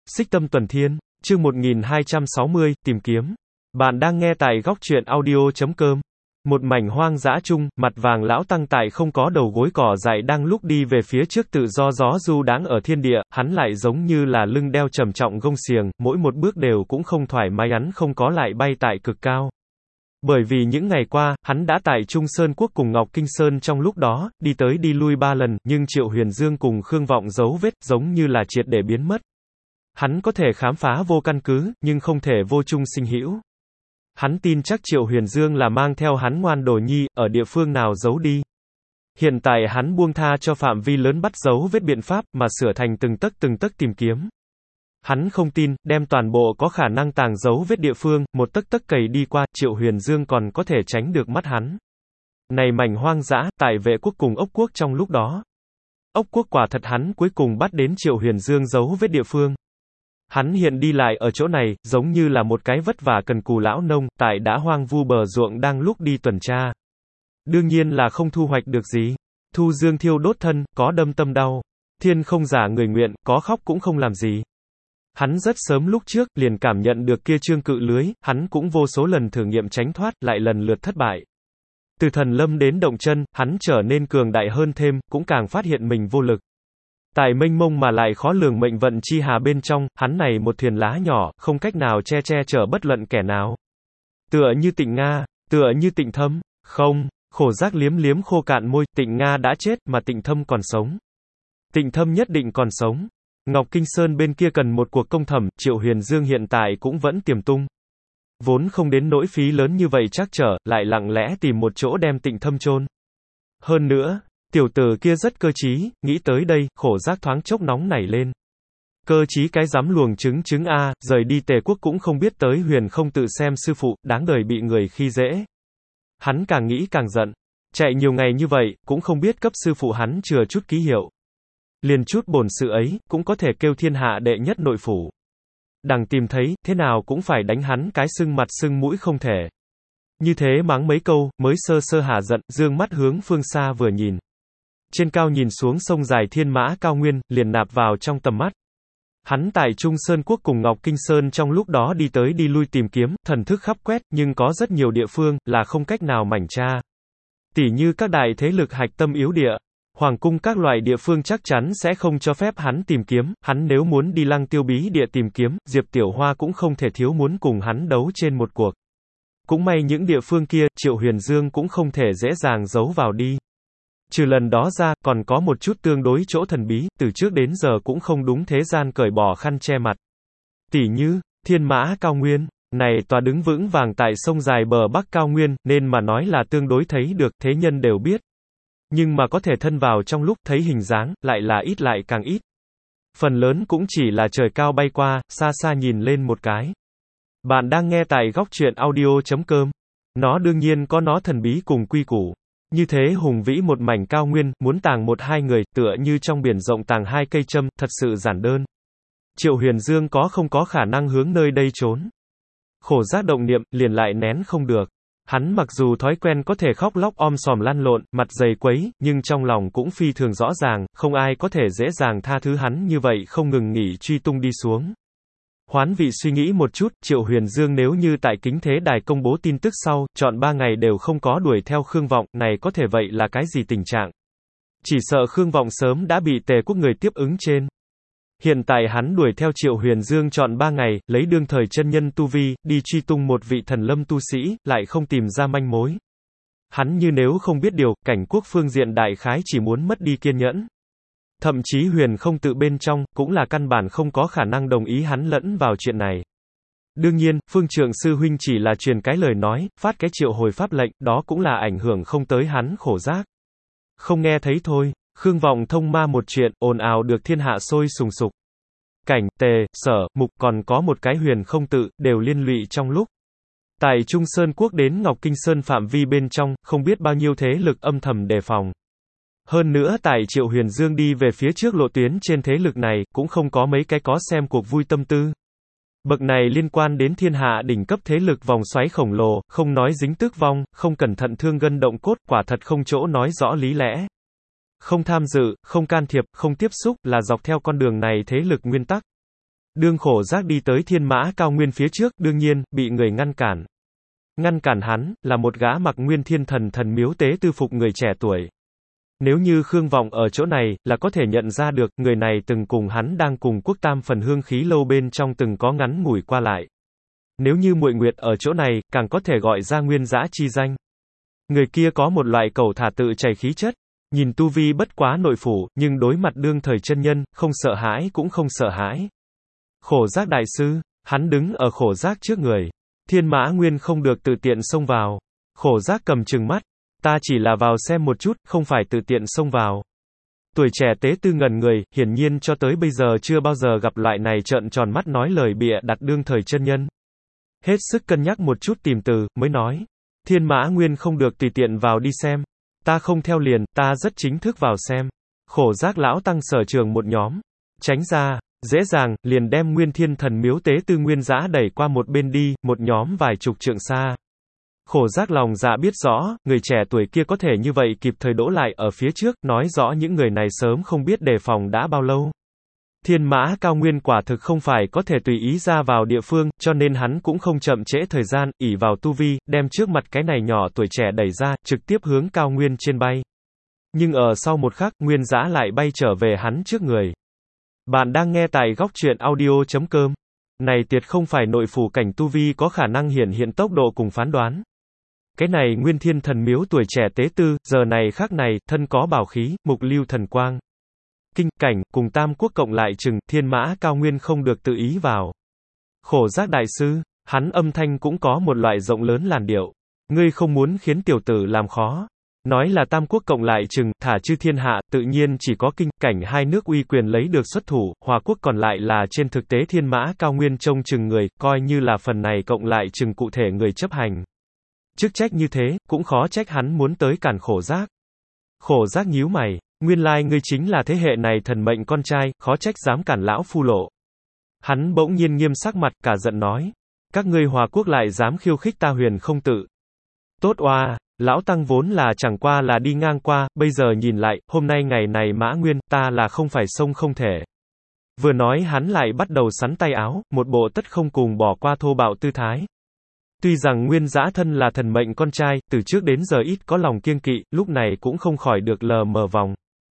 Xích Tâm Tuần Thiên, chương 1260, tìm kiếm. Bạn đang nghe tại góc truyện audio.com. Một mảnh hoang dã chung, mặt vàng lão tăng tại không có đầu gối cỏ dại đang lúc đi về phía trước tự do gió du đáng ở thiên địa, hắn lại giống như là lưng đeo trầm trọng gông xiềng, mỗi một bước đều cũng không thoải mái hắn không có lại bay tại cực cao. Bởi vì những ngày qua, hắn đã tại Trung Sơn Quốc cùng Ngọc Kinh Sơn trong lúc đó, đi tới đi lui 3 lần, nhưng Triệu Huyền Dương cùng Khương Vọng dấu vết, giống như là triệt để biến mất. Hắn có thể khám phá vô căn cứ, nhưng không thể vô chung sinh hữu. Hắn tin chắc Triệu Huyền Dương là mang theo hắn ngoan đồ nhi, ở địa phương nào giấu đi. Hiện tại hắn buông tha cho phạm vi lớn bắt dấu vết biện pháp, mà sửa thành từng tấc tìm kiếm. Hắn không tin, đem toàn bộ có khả năng tàng dấu vết địa phương, một tấc cày đi qua, Triệu Huyền Dương còn có thể tránh được mắt hắn. Này mảnh hoang dã, tại Vệ quốc cùng Ốc quốc trong lúc đó. Ốc quốc quả thật hắn cuối cùng bắt đến Triệu Huyền Dương dấu vết địa phương. Hắn hiện đi lại ở chỗ này, giống như là một cái vất vả cần cù lão nông, tại đã hoang vu bờ ruộng đang lúc đi tuần tra. Đương nhiên là không thu hoạch được gì. Thu dương thiêu đốt thân, có đâm tâm đau. Thiên không giả người nguyện, có khóc cũng không làm gì. Hắn rất sớm lúc trước, liền cảm nhận được kia trương cự lưới, hắn cũng vô số lần thử nghiệm tránh thoát, lại lần lượt thất bại. Từ thần lâm đến động chân, hắn trở nên cường đại hơn thêm, cũng càng phát hiện mình vô lực. Tại mênh mông mà lại khó lường mệnh vận chi hà bên trong, hắn này một thuyền lá nhỏ, không cách nào che chở bất luận kẻ nào. Tựa như Tịnh Nga, tựa như Tịnh Thâm, không, khổ giác liếm khô cạn môi, Tịnh Nga đã chết, mà Tịnh Thâm còn sống. Tịnh Thâm nhất định còn sống. Ngọc Kinh Sơn bên kia cần một cuộc công thẩm, Triệu Huyền Dương hiện tại cũng vẫn tiềm tung. Vốn không đến nỗi phí lớn như vậy chắc trở, lại lặng lẽ tìm một chỗ đem Tịnh Thâm chôn. Hơn nữa, tiểu tử kia rất cơ trí, nghĩ tới đây, khổ giác thoáng chốc nóng nảy lên. Cơ trí cái dám luồng trứng a, rời đi Tề quốc cũng không biết tới Huyền không tự xem sư phụ, đáng đời bị người khi dễ. Hắn càng nghĩ càng giận. Chạy nhiều ngày như vậy, cũng không biết cấp sư phụ hắn chừa chút ký hiệu. Liền chút bổn sự ấy, cũng có thể kêu thiên hạ đệ nhất nội phủ. Đằng tìm thấy, thế nào cũng phải đánh hắn cái sưng mặt sưng mũi không thể. Như thế mắng mấy câu, mới sơ hả giận, dương mắt hướng phương xa vừa nhìn. Trên cao nhìn xuống sông dài thiên mã cao nguyên, liền nạp vào trong tầm mắt. Hắn tại Trung Sơn Quốc cùng Ngọc Kinh Sơn trong lúc đó đi tới đi lui tìm kiếm, thần thức khắp quét, nhưng có rất nhiều địa phương, là không cách nào mảnh tra. Tỉ như các đại thế lực hạch tâm yếu địa. Hoàng cung các loại địa phương chắc chắn sẽ không cho phép hắn tìm kiếm, hắn nếu muốn đi Lăng Tiêu bí địa tìm kiếm, Diệp Tiểu Hoa cũng không thể thiếu muốn cùng hắn đấu trên một cuộc. Cũng may những địa phương kia, Triệu Huyền Dương cũng không thể dễ dàng giấu vào đi. Trừ lần đó ra, còn có một chút tương đối chỗ thần bí, từ trước đến giờ cũng không đúng thế gian cởi bỏ khăn che mặt. Tỉ như, Thiên Mã Cao Nguyên, này tòa đứng vững vàng tại sông dài bờ Bắc Cao Nguyên, nên mà nói là tương đối thấy được, thế nhân đều biết. Nhưng mà có thể thân vào trong lúc thấy hình dáng, lại là ít lại càng ít. Phần lớn cũng chỉ là trời cao bay qua, xa xa nhìn lên một cái. Bạn đang nghe tại góc truyện audio.com. Nó đương nhiên có nó thần bí cùng quy củ. Như thế hùng vĩ một mảnh cao nguyên, muốn tàng một hai người, tựa như trong biển rộng tàng hai cây châm, thật sự giản đơn. Triệu Huyền Dương không có khả năng hướng nơi đây trốn. Khổ giác động niệm, liền lại nén không được. Hắn mặc dù thói quen có thể khóc lóc om sòm lăn lộn, mặt dày quấy, nhưng trong lòng cũng phi thường rõ ràng, không ai có thể dễ dàng tha thứ hắn như vậy không ngừng nghỉ truy tung đi xuống. Hoán vị suy nghĩ một chút, Triệu Huyền Dương nếu như tại Kính Thế Đài công bố tin tức sau, trọn 3 ngày đều không có đuổi theo Khương Vọng, này có thể vậy là cái gì tình trạng? Chỉ sợ Khương Vọng sớm đã bị Tề quốc người tiếp ứng trên. Hiện tại hắn đuổi theo Triệu Huyền Dương trọn 3 ngày, lấy đương thời chân nhân tu vi, đi truy tung một vị thần lâm tu sĩ, lại không tìm ra manh mối. Hắn như nếu không biết điều, cảnh quốc phương diện đại khái chỉ muốn mất đi kiên nhẫn. Thậm chí Huyền không tự bên trong, cũng là căn bản không có khả năng đồng ý hắn lẫn vào chuyện này. Đương nhiên, Phương Trượng sư huynh chỉ là truyền cái lời nói, phát cái triệu hồi pháp lệnh, đó cũng là ảnh hưởng không tới hắn khổ giác. Không nghe thấy thôi. Khương Vọng thông ma một chuyện, ồn ào được thiên hạ sôi sùng sục. Cảnh, Tề, Sở, Mục còn có một cái Huyền không tự, đều liên lụy trong lúc. Tại Trung Sơn Quốc đến Ngọc Kinh Sơn phạm vi bên trong, không biết bao nhiêu thế lực âm thầm đề phòng. Hơn nữa tại Triệu Huyền Dương đi về phía trước lộ tuyến trên thế lực này, cũng không có mấy cái có xem cuộc vui tâm tư. Bậc này liên quan đến thiên hạ đỉnh cấp thế lực vòng xoáy khổng lồ, không nói dính tước vong, không cẩn thận thương gân động cốt, quả thật không chỗ nói rõ lý lẽ. Không tham dự, không can thiệp, không tiếp xúc, là dọc theo con đường này thế lực nguyên tắc. Đương Khổ Giác đi tới Thiên Mã Cao Nguyên phía trước, đương nhiên, bị người ngăn cản. Ngăn cản hắn, là một gã mặc nguyên thiên thần thần miếu tế tư phục người trẻ tuổi. Nếu như Khương Vọng ở chỗ này, là có thể nhận ra được, người này từng cùng hắn đang cùng Quốc Tam phần hương khí lâu bên trong từng có ngắn ngủi qua lại. Nếu như Muội Nguyệt ở chỗ này, càng có thể gọi ra nguyên dã chi danh. Người kia có một loại cầu thả tự chảy khí chất, nhìn tu vi bất quá nội phủ, nhưng đối mặt đương thời chân nhân, không sợ hãi cũng không sợ hãi. Khổ Giác đại sư, hắn đứng ở Khổ Giác trước người. Thiên Mã Nguyên không được tự tiện xông vào. Khổ Giác cầm trừng mắt, ta chỉ là vào xem một chút, không phải tự tiện xông vào. Tuổi trẻ tế tư ngẩn người, hiển nhiên cho tới bây giờ chưa bao giờ gặp loại này trợn tròn mắt nói lời bịa đặt đương thời chân nhân. Hết sức cân nhắc một chút tìm từ, mới nói. Thiên Mã Nguyên không được tùy tiện vào đi xem. Ta không theo liền, ta rất chính thức vào xem. Khổ Giác lão tăng sở trường một nhóm. Tránh ra, dễ dàng, liền đem Nguyên Thiên Thần miếu tế tư Nguyên Dã đẩy qua một bên đi, một nhóm vài chục trượng xa. Khổ Giác lòng dạ biết rõ, người trẻ tuổi kia có thể như vậy kịp thời đỗ lại ở phía trước, nói rõ những người này sớm không biết đề phòng đã bao lâu. Thiên Mã Cao Nguyên quả thực không phải có thể tùy ý ra vào địa phương, cho nên hắn cũng không chậm trễ thời gian, ỷ vào tu vi, đem trước mặt cái này nhỏ tuổi trẻ đẩy ra, trực tiếp hướng Cao Nguyên trên bay. Nhưng ở sau một khắc, Nguyên Dã lại bay trở về hắn trước người. Bạn đang nghe tại góc truyện audio.com. Này tiệt không phải nội phủ cảnh tu vi có khả năng hiện tốc độ cùng phán đoán. Cái này Nguyên Thiên Thần miếu tuổi trẻ tế tư, giờ này khắc này, thân có bảo khí, mục lưu thần quang. Kinh, cảnh, cùng Tam Quốc cộng lại chừng, Thiên Mã Cao Nguyên không được tự ý vào. Khổ Giác đại sư, hắn âm thanh cũng có một loại rộng lớn làn điệu. Ngươi không muốn khiến tiểu tử làm khó. Nói là Tam Quốc cộng lại chừng, thả chư thiên hạ, tự nhiên chỉ có kinh, cảnh hai nước uy quyền lấy được xuất thủ, Hòa quốc còn lại là trên thực tế Thiên Mã Cao Nguyên trông chừng người, coi như là phần này cộng lại chừng cụ thể người chấp hành. Chức trách như thế, cũng khó trách hắn muốn tới cản Khổ Giác. Khổ Giác nhíu mày, nguyên lai ngươi chính là thế hệ này thần mệnh con trai, khó trách dám cản lão phu lộ. Hắn bỗng nhiên nghiêm sắc mặt, cả giận nói, các ngươi Hòa quốc lại dám khiêu khích ta Huyền không tự. Tốt oa, lão tăng vốn là chẳng qua là đi ngang qua, bây giờ nhìn lại, hôm nay ngày này Mã Nguyên, ta là không phải xông không thể. Vừa nói hắn lại bắt đầu sắn tay áo, một bộ tất không cùng bỏ qua thô bạo tư thái. Tuy rằng Nguyên Dã thân là thần mệnh con trai, từ trước đến giờ ít có lòng kiêng kỵ, lúc này cũng không khỏi được lờ mờ vòng.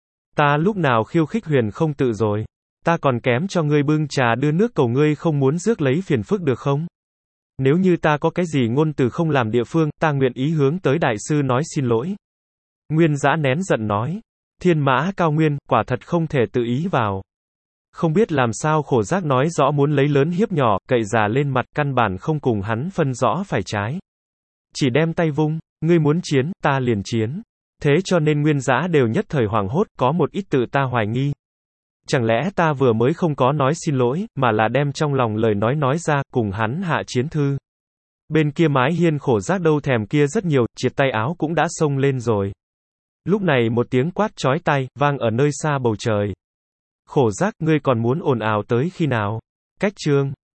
Ta lúc nào khiêu khích Huyền không tự rồi? Ta còn kém cho ngươi bưng trà đưa nước cầu ngươi không muốn rước lấy phiền phức được không? Nếu như ta có cái gì ngôn từ không làm địa phương, ta nguyện ý hướng tới đại sư nói xin lỗi. Nguyên Dã nén giận nói. Thiên Mã Cao Nguyên, quả thật không thể tự ý vào. Không biết làm sao Khổ Giác nói rõ muốn lấy lớn hiếp nhỏ, cậy già lên mặt, căn bản không cùng hắn phân rõ phải trái. Chỉ đem tay vung, ngươi muốn chiến, ta liền chiến. Thế cho nên Nguyên Dã đều nhất thời hoảng hốt, có một ít tự ta hoài nghi. Chẳng lẽ ta vừa mới không có nói xin lỗi, mà là đem trong lòng lời nói ra, cùng hắn hạ chiến thư. Bên kia mái hiên Khổ Giác đâu thèm kia rất nhiều, triệt tay áo cũng đã xông lên rồi. Lúc này một tiếng quát chói tai, vang ở nơi xa bầu trời. Khổ Giác, ngươi còn muốn ồn ào tới khi nào? Cách chương.